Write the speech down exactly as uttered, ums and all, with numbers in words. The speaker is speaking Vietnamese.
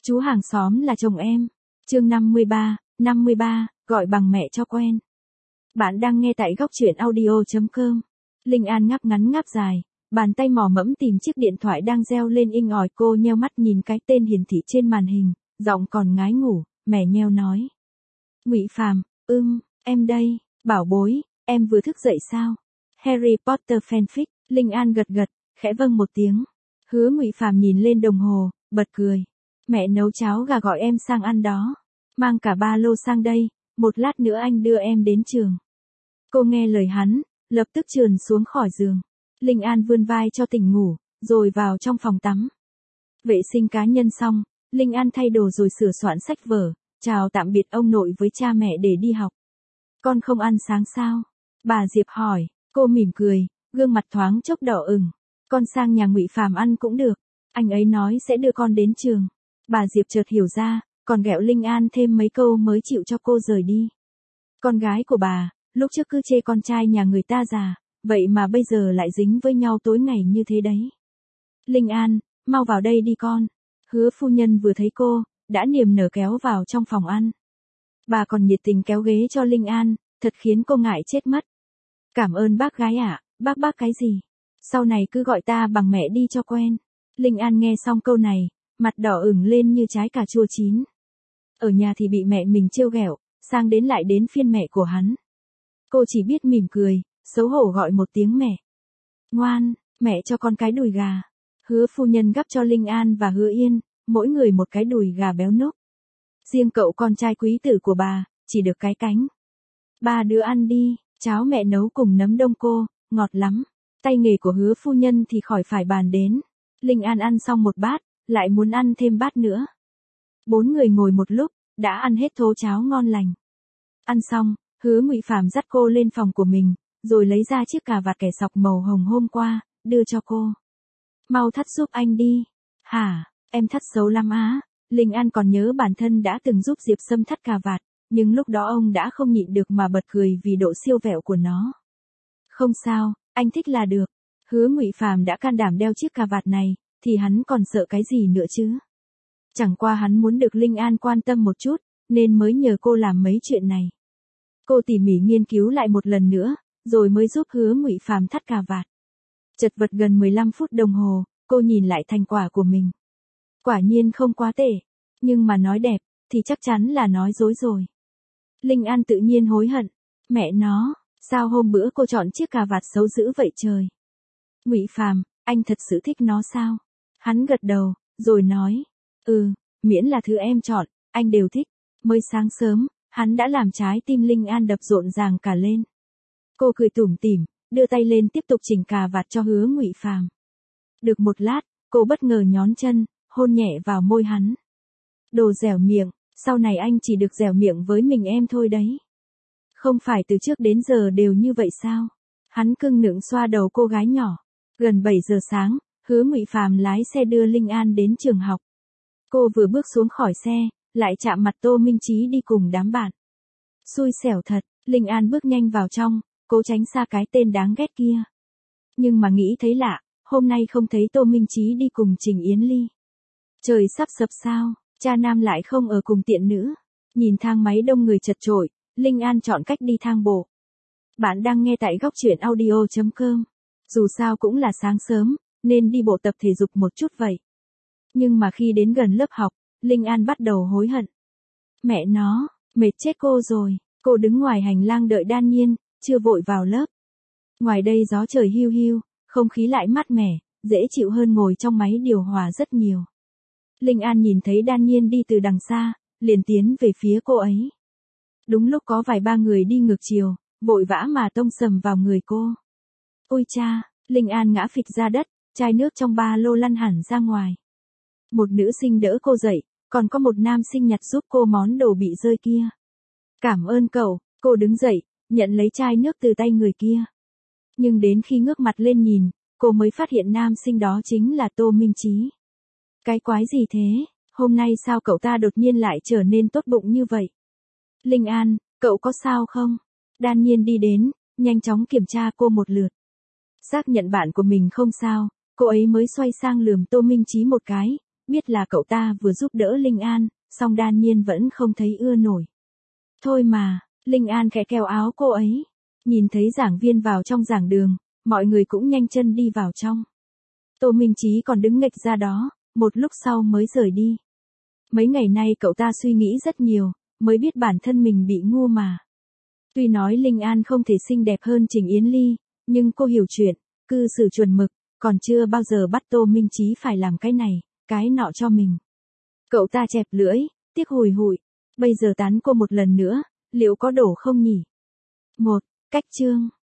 Chú hàng xóm là chồng em. Chương năm mươi ba, năm mươi ba, gọi bằng mẹ cho quen. Bạn đang nghe tại góc truyện audio chấm com. Linh An ngáp ngắn ngáp dài, bàn tay mò mẫm tìm chiếc điện thoại đang reo lên inh ỏi, cô nheo mắt nhìn cái tên hiển thị trên màn hình, giọng còn ngái ngủ, mẻ nheo nói. Ngụy Phàm, ưm, em đây, bảo bối, em vừa thức dậy sao? Harry Potter fanfic, Linh An gật gật, khẽ vâng một tiếng. Hứa Ngụy Phàm nhìn lên đồng hồ, bật cười. Mẹ nấu cháo gà gọi em sang ăn đó. Mang cả ba lô sang đây, một lát nữa anh đưa em đến trường. Cô nghe lời hắn, lập tức trườn xuống khỏi giường. Linh An vươn vai cho tỉnh ngủ, rồi vào trong phòng tắm. Vệ sinh cá nhân xong, Linh An thay đồ rồi sửa soạn sách vở, chào tạm biệt ông nội với cha mẹ để đi học. Con không ăn sáng sao? Bà Diệp hỏi, cô mỉm cười, gương mặt thoáng chốc đỏ ửng. Con sang nhà Ngụy Phàm ăn cũng được, anh ấy nói sẽ đưa con đến trường. Bà Diệp chợt hiểu ra, còn ghẹo Linh An thêm mấy câu mới chịu cho cô rời đi. Con gái của bà, lúc trước cứ chê con trai nhà người ta già, vậy mà bây giờ lại dính với nhau tối ngày như thế đấy. Linh An, mau vào đây đi con. Hứa phu nhân vừa thấy cô, đã niềm nở kéo vào trong phòng ăn. Bà còn nhiệt tình kéo ghế cho Linh An, thật khiến cô ngại chết mất. Cảm ơn bác gái ạ, bác bác cái gì? Sau này cứ gọi ta bằng mẹ đi cho quen. Linh An nghe xong câu này, mặt đỏ ửng lên như trái cà chua chín. Ở nhà thì bị mẹ mình trêu ghẹo, sang đến lại đến phiên mẹ của hắn. Cô chỉ biết mỉm cười, xấu hổ gọi một tiếng mẹ. Ngoan, mẹ cho con cái đùi gà. Hứa phu nhân gắp cho Linh An và Hứa Yên, mỗi người một cái đùi gà béo núc. Riêng cậu con trai quý tử của bà, chỉ được cái cánh. Ba đứa ăn đi, cháo mẹ nấu cùng nấm đông cô, ngọt lắm. Tay nghề của Hứa phu nhân thì khỏi phải bàn đến. Linh An ăn xong một bát, lại muốn ăn thêm bát nữa. Bốn người ngồi một lúc, đã ăn hết thố cháo ngon lành. Ăn xong, Hứa Ngụy Phàm dắt cô lên phòng của mình, rồi lấy ra chiếc cà vạt kẻ sọc màu hồng hôm qua, đưa cho cô. Mau thắt giúp anh đi. Hả, em thắt xấu lắm á. Linh An còn nhớ bản thân đã từng giúp Diệp Sâm thắt cà vạt, nhưng lúc đó ông đã không nhịn được mà bật cười vì độ siêu vẹo của nó. Không sao, anh thích là được. Hứa Ngụy Phàm đã can đảm đeo chiếc cà vạt này, thì hắn còn sợ cái gì nữa chứ? Chẳng qua hắn muốn được Linh An quan tâm một chút, nên mới nhờ cô làm mấy chuyện này. Cô tỉ mỉ nghiên cứu lại một lần nữa, rồi mới giúp Hứa Ngụy Phàm thắt cà vạt. Chật vật gần mười lăm phút đồng hồ, cô nhìn lại thành quả của mình. Quả nhiên không quá tệ, nhưng mà nói đẹp, thì chắc chắn là nói dối rồi. Linh An tự nhiên hối hận. Mẹ nó, sao hôm bữa cô chọn chiếc cà vạt xấu dữ vậy trời? Ngụy Phàm, anh thật sự thích nó sao? Hắn gật đầu, rồi nói. Ừ, miễn là thứ em chọn, anh đều thích. Mới sáng sớm, hắn đã làm trái tim Linh An đập rộn ràng cả lên. Cô cười tủm tỉm, đưa tay lên tiếp tục chỉnh cà vạt cho Hứa Ngụy Phàm. Được một lát, cô bất ngờ nhón chân, hôn nhẹ vào môi hắn. Đồ dẻo miệng, sau này anh chỉ được dẻo miệng với mình em thôi đấy. Không phải từ trước đến giờ đều như vậy sao? Hắn cưng nựng xoa đầu cô gái nhỏ. Gần bảy giờ sáng, Hứa Ngụy Phàm lái xe đưa Linh An đến trường học. Cô vừa bước xuống khỏi xe, lại chạm mặt Tô Minh Chí đi cùng đám bạn. Xui xẻo thật, Linh An bước nhanh vào trong, cố tránh xa cái tên đáng ghét kia. Nhưng mà nghĩ thấy lạ, hôm nay không thấy Tô Minh Chí đi cùng Trình Yến Ly. Trời sắp sập sao, cha nam lại không ở cùng tiện nữ. Nhìn thang máy đông người chật chội, Linh An chọn cách đi thang bộ. Bạn đang nghe tại góc truyện audio chấm com. Dù sao cũng là sáng sớm, nên đi bộ tập thể dục một chút vậy. Nhưng mà khi đến gần lớp học, Linh An bắt đầu hối hận. Mẹ nó, mệt chết cô rồi. Cô đứng ngoài hành lang đợi Đan Nhiên, chưa vội vào lớp. Ngoài đây gió trời hiu hiu, không khí lại mát mẻ, dễ chịu hơn ngồi trong máy điều hòa rất nhiều. Linh An nhìn thấy Đan Nhiên đi từ đằng xa, liền tiến về phía cô ấy. Đúng lúc có vài ba người đi ngược chiều, vội vã mà tông sầm vào người cô. Ôi cha, Linh An ngã phịch ra đất, chai nước trong ba lô lăn hẳn ra ngoài. Một nữ sinh đỡ cô dậy, còn có một nam sinh nhặt giúp cô món đồ bị rơi kia. Cảm ơn cậu, cô đứng dậy, nhận lấy chai nước từ tay người kia. Nhưng đến khi ngước mặt lên nhìn, cô mới phát hiện nam sinh đó chính là Tô Minh Chí. Cái quái gì thế, hôm nay sao cậu ta đột nhiên lại trở nên tốt bụng như vậy? Linh An, cậu có sao không? Đan Nhiên đi đến, nhanh chóng kiểm tra cô một lượt. Xác nhận bạn của mình không sao, cô ấy mới xoay sang lườm Tô Minh Chí một cái, biết là cậu ta vừa giúp đỡ Linh An, song đan nhiên vẫn không thấy ưa nổi. Thôi mà, Linh An khẽ kéo áo cô ấy. Nhìn thấy giảng viên vào trong giảng đường, mọi người cũng nhanh chân đi vào trong. Tô Minh Chí còn đứng nghệch ra đó, một lúc sau mới rời đi. Mấy ngày nay cậu ta suy nghĩ rất nhiều, mới biết bản thân mình bị ngu mà. Tuy nói Linh An không thể xinh đẹp hơn Trình Yến Ly, nhưng cô hiểu chuyện, cư xử chuẩn mực, còn chưa bao giờ bắt Tô Minh Chí phải làm cái này, cái nọ cho mình. Cậu ta chẹp lưỡi, tiếc hùi hụi, bây giờ tán cô một lần nữa, liệu có đổ không nhỉ? Một, cách chương.